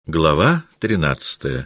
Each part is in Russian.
Глава 13.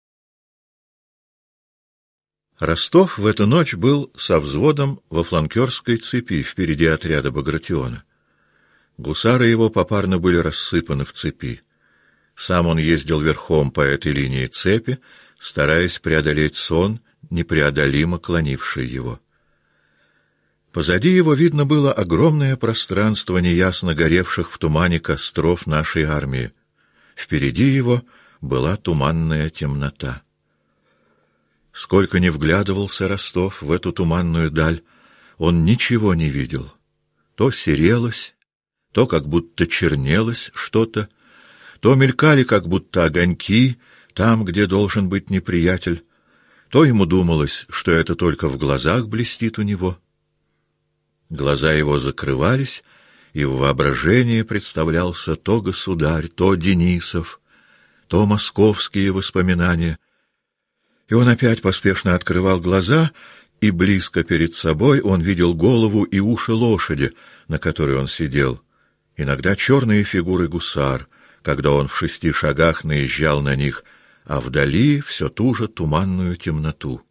Ростов в эту ночь был со взводом во фланкерской цепи впереди отряда Багратиона. Гусары его попарно были рассыпаны в цепи. Сам он ездил верхом по этой линии цепи, стараясь преодолеть сон, непреодолимо клонивший его. Позади его видно было огромное пространство неясно горевших в тумане костров нашей армии. Впереди его была туманная темнота. Сколько ни вглядывался Ростов в эту туманную даль, он ничего не видел. То серелось, то как будто чернелось что-то, то мелькали как будто огоньки там, где должен быть неприятель, то ему думалось, что это только в глазах блестит у него. Глаза его закрывались, и в воображении представлялся то государь, то Денисов, то московские воспоминания. И он опять поспешно открывал глаза, и близко перед собой он видел голову и уши лошади, на которой он сидел, иногда черные фигуры гусар, когда он в 6 шагах наезжал на них, а вдали все ту же туманную темноту.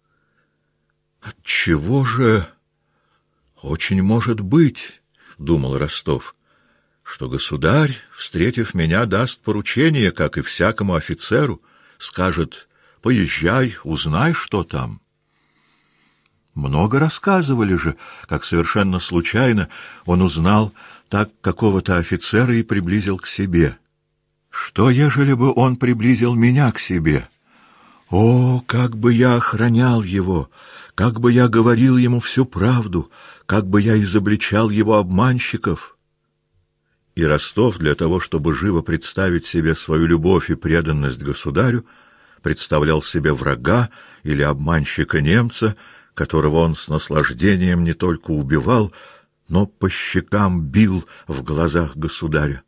«Отчего же? Очень может быть, — думал Ростов, — что государь, встретив меня, даст поручение, как и всякому офицеру, скажет: поезжай, узнай, что там. Много рассказывали же, как совершенно случайно он узнал так какого-то офицера и приблизил к себе. Что, ежели бы он приблизил меня к себе? О, как бы я охранял его, как бы я говорил ему всю правду, как бы я изобличал его обманщиков!» И Ростов, для того, чтобы живо представить себе свою любовь и преданность государю, представлял себе врага или обманщика-немца, которого он с наслаждением не только убивал, но по щекам бил в глазах государя.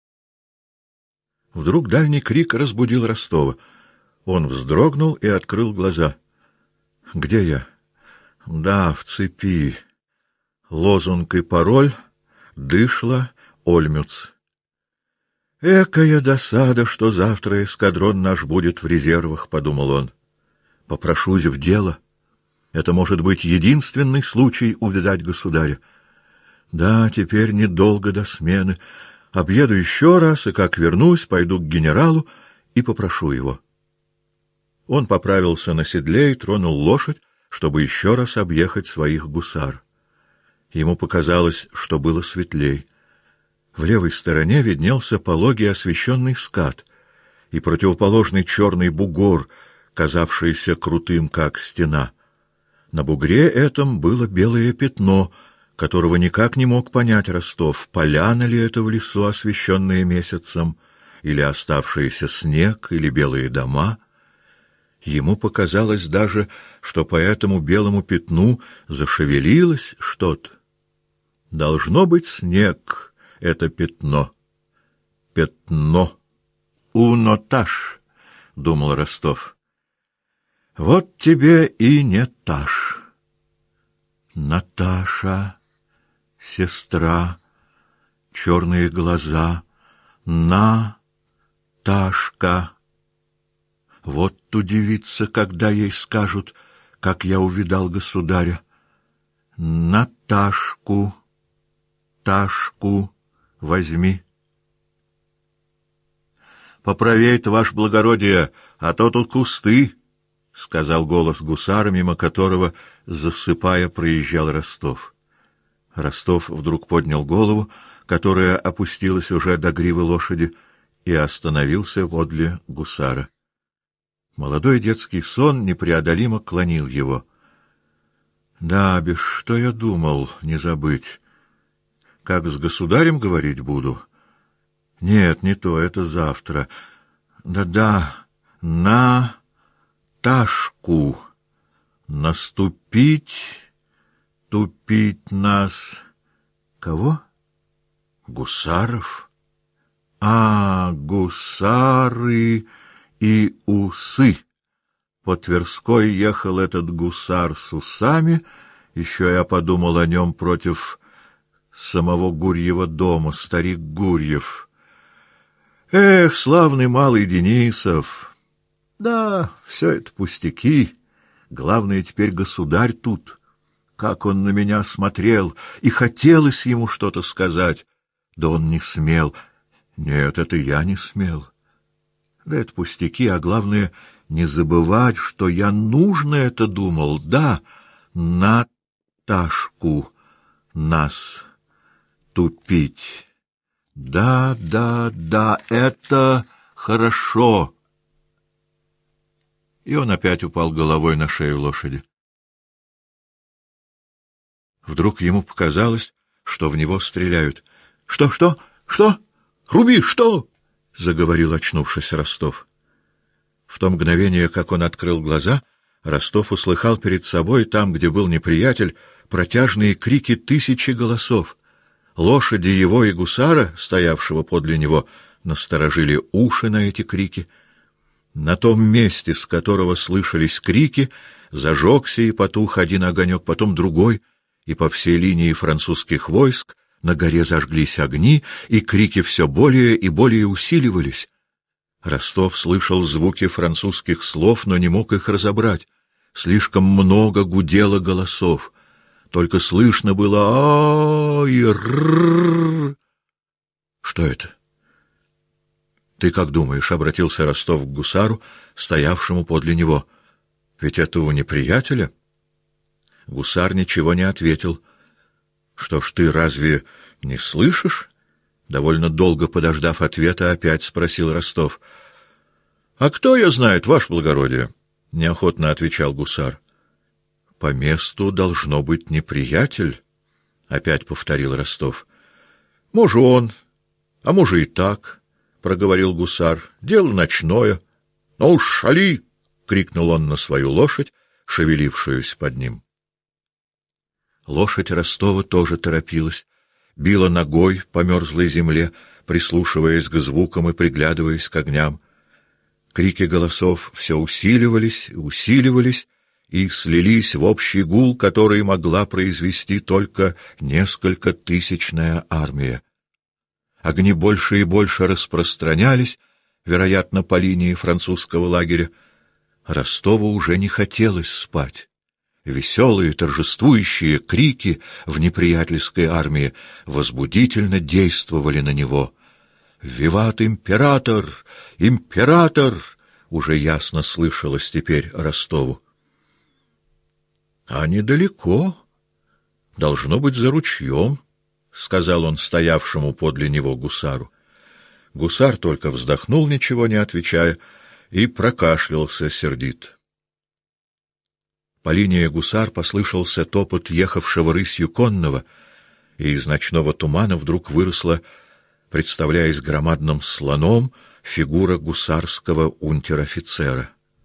Вдруг дальний крик разбудил Ростова. Он вздрогнул и открыл глаза. «Где я?» «Да, в цепи. Лозунг и пароль: Дышла, Ольмюц. Экая досада, что завтра эскадрон наш будет в резервах, — подумал он. Попрошусь в дело. Это может быть единственный случай увидать государя. Да, теперь недолго до смены. Объеду еще раз, и как вернусь, пойду к генералу и попрошу его». Он поправился на седле и тронул лошадь, чтобы еще раз объехать своих гусар. Ему показалось, что было светлей. В левой стороне виднелся пологий освещенный скат и противоположный черный бугор, казавшийся крутым, как стена. На бугре этом было белое пятно, которого никак не мог понять Ростов, поляна ли это в лесу, освещенная месяцем, или оставшийся снег, или белые дома. Ему показалось даже, что по этому белому пятну зашевелилось что-то. Должно быть снег — это пятно. Пятно. Унотаж, — думал Ростов. Вот тебе и не таж. Наташа, сестра, черные глаза, Наташка. Вот удивится, когда ей скажут, как я увидал государя. Наташку, Ташку возьми. Поправей-то, ваше благородие, а то тут кусты, — сказал голос гусара, мимо которого, засыпая, проезжал Ростов. Ростов вдруг поднял голову, которая опустилась уже до гривы лошади, и остановился подле гусара. Молодой детский сон непреодолимо клонил его. Да, без что я думал, не забыть. Как с государем говорить буду? Нет, не то, это завтра. Да-да, на Ташку. Наступить, тупить нас. Кого? Гусаров? А, гусары и усы. По Тверской ехал этот гусар с усами, еще я подумал о нем против самого Гурьева дома, старик Гурьев. Эх, славный малый Денисов! Да, все это пустяки. Главное теперь государь тут. Как он на меня смотрел, и хотелось ему что-то сказать. Да он не смел. Нет, это я не смел. Да это пустяки, а главное не забывать, что я нужно это думал. Да, Наташку нас тупить. Да, это хорошо. И он опять упал головой на шею лошади. Вдруг ему показалось, что в него стреляют. Что? Руби, что? Заговорил, очнувшись, Ростов. В то мгновение, как он открыл глаза, Ростов услыхал перед собой, там, где был неприятель, протяжные крики тысячи голосов. Лошади его и гусара, стоявшего подле него, насторожили уши на эти крики. На том месте, с которого слышались крики, зажегся и потух один огонек, потом другой, и по всей линии французских войск на горе зажглись огни, и крики все более и более усиливались. Ростов слышал звуки французских слов, но не мог их разобрать. Слишком много гудело голосов. Только слышно было «а» и «р». Что это? Ты как думаешь? — обратился Ростов к гусару, стоявшему подле него. Ведь это у неприятеля? Гусар ничего не ответил. Что ж, ты разве не слышишь? Довольно долго подождав ответа, опять спросил Ростов. — А кто я знает, ваше благородие? — неохотно отвечал гусар. — По месту должно быть неприятель, — опять повторил Ростов. — Может, он, а может и так, — проговорил гусар. — Дело ночное. — Ну, шали! — крикнул он на свою лошадь, шевелившуюся под ним. Лошадь Ростова тоже торопилась, била ногой по мерзлой земле, прислушиваясь к звукам и приглядываясь к огням. Крики голосов все усиливались и слились в общий гул, который могла произвести только несколькотысячная армия. Огни больше и больше распространялись, вероятно, по линии французского лагеря. Ростову уже не хотелось спать. Веселые, торжествующие крики в неприятельской армии возбудительно действовали на него. «Виват император! Император!» уже ясно слышалось теперь Ростову. «А недалеко. Должно быть, за ручьем», — сказал он стоявшему подле него гусару. Гусар только вздохнул, ничего не отвечая, и прокашлялся сердито. По линии гусар послышался топот ехавшего рысью конного, и из ночного тумана вдруг выросла, представляясь громадным слоном, фигура гусарского унтер-офицера.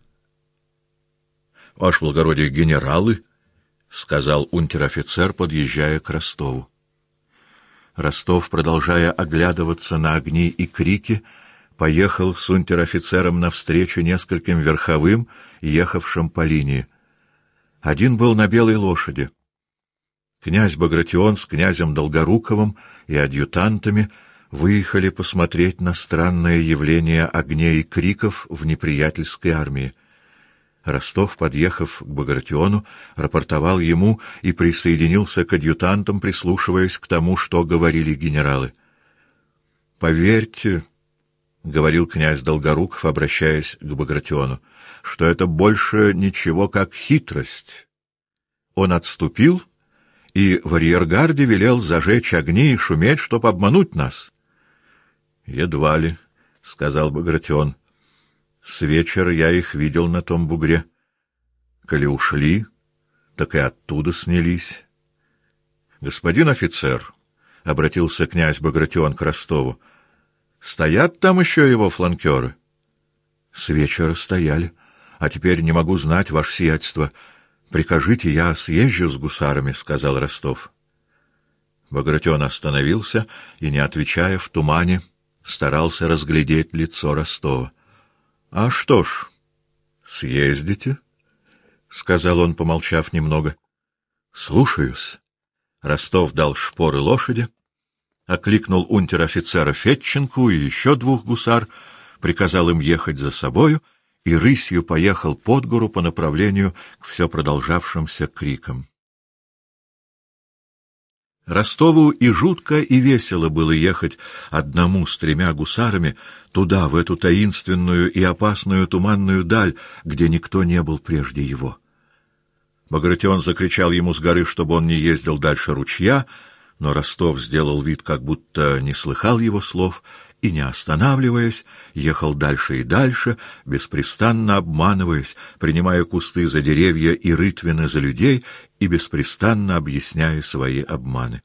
— Ваше благородие, генералы, — сказал унтер-офицер, подъезжая к Ростову. Ростов, продолжая оглядываться на огни и крики, поехал с унтер-офицером навстречу нескольким верховым, ехавшим по линии. Один был на белой лошади. Князь Багратион с князем Долгоруковым и адъютантами выехали посмотреть на странное явление огней и криков в неприятельской армии. Ростов, подъехав к Багратиону, рапортовал ему и присоединился к адъютантам, прислушиваясь к тому, что говорили генералы. — Поверьте, — говорил князь Долгоруков, обращаясь к Багратиону, — что это больше ничего, как хитрость. Он отступил и в арьергарде велел зажечь огни и шуметь, чтоб обмануть нас. — Едва ли, — сказал Багратион. — С вечера я их видел на том бугре. Коли ушли, так и оттуда снялись. — Господин офицер, — обратился князь Багратион к Ростову, — стоят там еще его фланкеры? — С вечера стояли. А теперь не могу знать, ваше сиятельство. Прикажите, я съезжу с гусарами, — сказал Ростов. Багратион остановился и, не отвечая, в тумане старался разглядеть лицо Ростова. — А что ж, съездите, — сказал он, помолчав немного. — Слушаюсь. Ростов дал шпоры лошади, окликнул унтер-офицера Фетченку и еще 2 гусар, приказал им ехать за собою и рысью поехал под гору по направлению к все продолжавшимся крикам. Ростову и жутко, и весело было ехать одному с 3 гусарами туда, в эту таинственную и опасную туманную даль, где никто не был прежде его. Багратион закричал ему с горы, чтобы он не ездил дальше ручья, но Ростов сделал вид, как будто не слыхал его слов, и, не останавливаясь, ехал дальше и дальше, беспрестанно обманываясь, принимая кусты за деревья и рытвины за людей и беспрестанно объясняя свои обманы.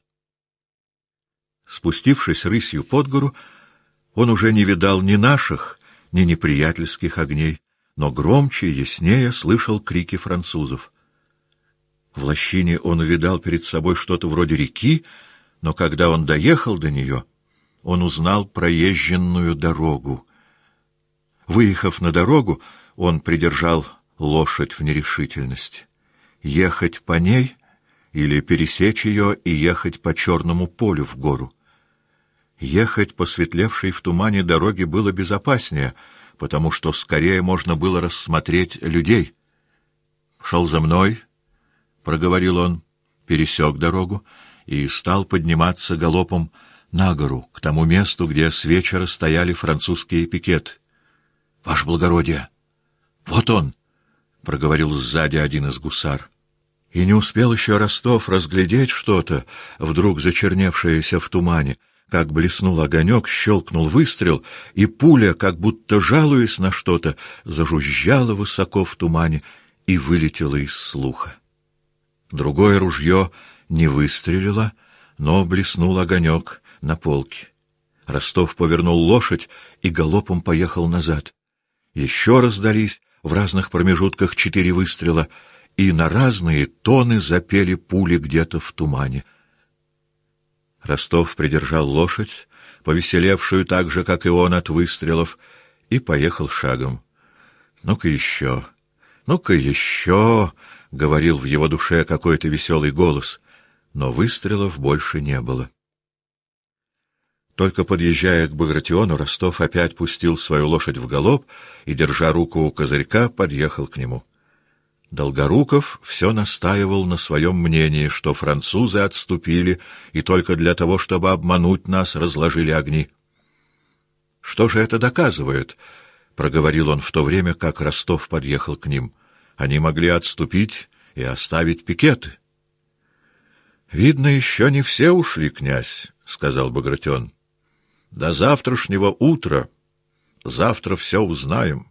Спустившись рысью под гору, он уже не видал ни наших, ни неприятельских огней, но громче и яснее слышал крики французов. В лощине он увидал перед собой что-то вроде реки, но когда он доехал до нее, он узнал проезженную дорогу. Выехав на дорогу, он придержал лошадь в нерешительности. Ехать по ней или пересечь ее и ехать по черному полю в гору. Ехать по светлевшей в тумане дороге было безопаснее, потому что скорее можно было рассмотреть людей. «Шел за мной», — проговорил он, пересек дорогу и стал подниматься галопом на гору, к тому месту, где с вечера стояли французские пикеты. — Ваше благородие! Вот он! — проговорил сзади один из гусар. И не успел еще Ростов разглядеть что-то, вдруг зачерневшееся в тумане, как блеснул огонек, щелкнул выстрел, и пуля, как будто жалуясь на что-то, зажужжала высоко в тумане и вылетела из слуха. Другое ружье не выстрелило, но блеснул огонек на полке. Ростов повернул лошадь и галопом поехал назад. Еще раздались в разных промежутках 4 выстрела, и на разные тоны запели пули где-то в тумане. Ростов придержал лошадь, повеселевшую так же, как и он от выстрелов, и поехал шагом. «Ну-ка еще! Ну-ка еще!» — говорил в его душе какой-то веселый голос, но выстрелов больше не было. Только подъезжая к Багратиону, Ростов опять пустил свою лошадь в галоп и, держа руку у козырька, подъехал к нему. Долгоруков все настаивал на своем мнении, что французы отступили и только для того, чтобы обмануть нас, разложили огни. — Что же это доказывает? — проговорил он в то время, как Ростов подъехал к ним. — Они могли отступить и оставить пикеты. — Видно, еще не все ушли, князь, — сказал Багратион. — До завтрашнего утра. Завтра все узнаем.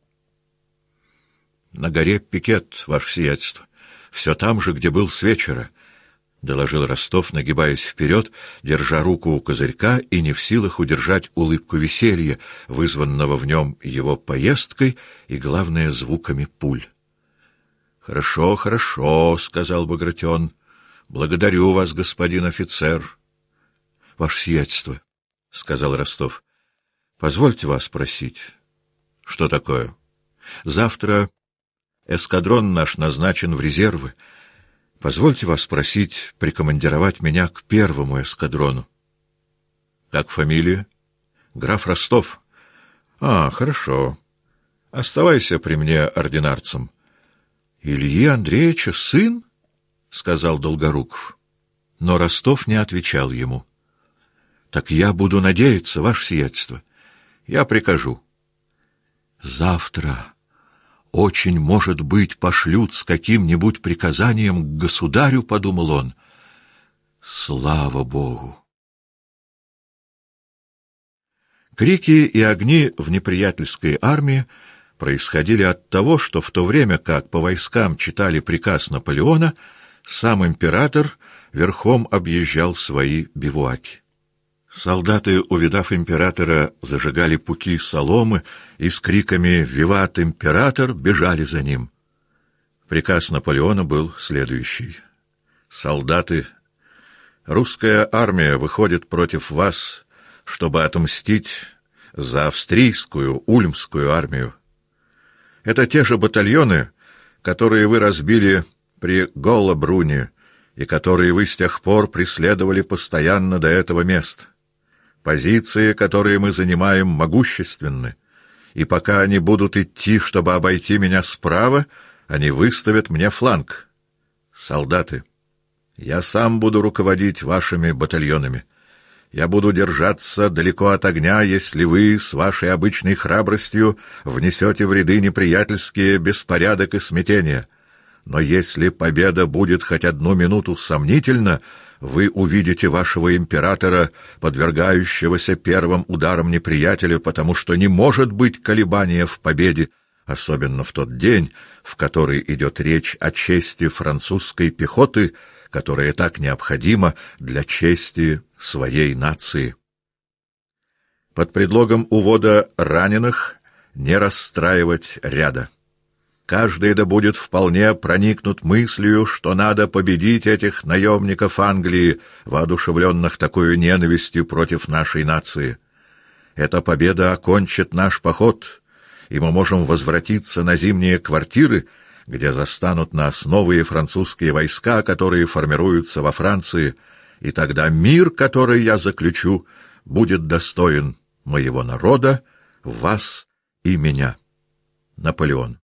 — На горе пикет, ваше сиятельство. Все там же, где был с вечера, — доложил Ростов, нагибаясь вперед, держа руку у козырька и не в силах удержать улыбку веселья, вызванного в нем его поездкой и, главное, звуками пуль. — Хорошо, хорошо, — сказал Багратион. — Благодарю вас, господин офицер. — Ваше сиятельство, — сказал Ростов, — позвольте вас спросить. — Что такое? — Завтра эскадрон наш назначен в резервы. Позвольте вас просить прикомандировать меня к 1-му эскадрону. — Как фамилия? — Граф Ростов. — А, хорошо. Оставайся при мне ординарцем. — Ильи Андреевича сын? — сказал Долгоруков. Но Ростов не отвечал ему. — Так я буду надеяться, ваше сиятельство. Я прикажу. — Завтра, очень, может быть, пошлют с каким-нибудь приказанием к государю, — подумал он. Слава Богу! Крики и огни в неприятельской армии происходили от того, что в то время как по войскам читали приказ Наполеона, сам император верхом объезжал свои бивуаки. Солдаты, увидав императора, зажигали пуки соломы и с криками «Виват император!» бежали за ним. Приказ Наполеона был следующий. «Солдаты, русская армия выходит против вас, чтобы отмстить за австрийскую Ульмскую армию. Это те же батальоны, которые вы разбили при Голлабруне и которые вы с тех пор преследовали постоянно до этого места. Позиции, которые мы занимаем, могущественны, и пока они будут идти, чтобы обойти меня справа, они выставят мне фланг. Солдаты, я сам буду руководить вашими батальонами. Я буду держаться далеко от огня, если вы с вашей обычной храбростью внесете в ряды неприятельские беспорядок и смятение. Но если победа будет хоть одну минуту сомнительна, вы увидите вашего императора, подвергающегося первым ударам неприятеля, потому что не может быть колебания в победе, особенно в тот день, в который идет речь о чести французской пехоты, которая так необходима для чести своей нации. Под предлогом увода раненых не расстраивать ряда. Каждый да будет вполне проникнут мыслью, что надо победить этих наемников Англии, воодушевленных такой ненавистью против нашей нации. Эта победа окончит наш поход, и мы можем возвратиться на зимние квартиры, где застанут нас новые французские войска, которые формируются во Франции, и тогда мир, который я заключу, будет достоин моего народа, вас и меня. Наполеон.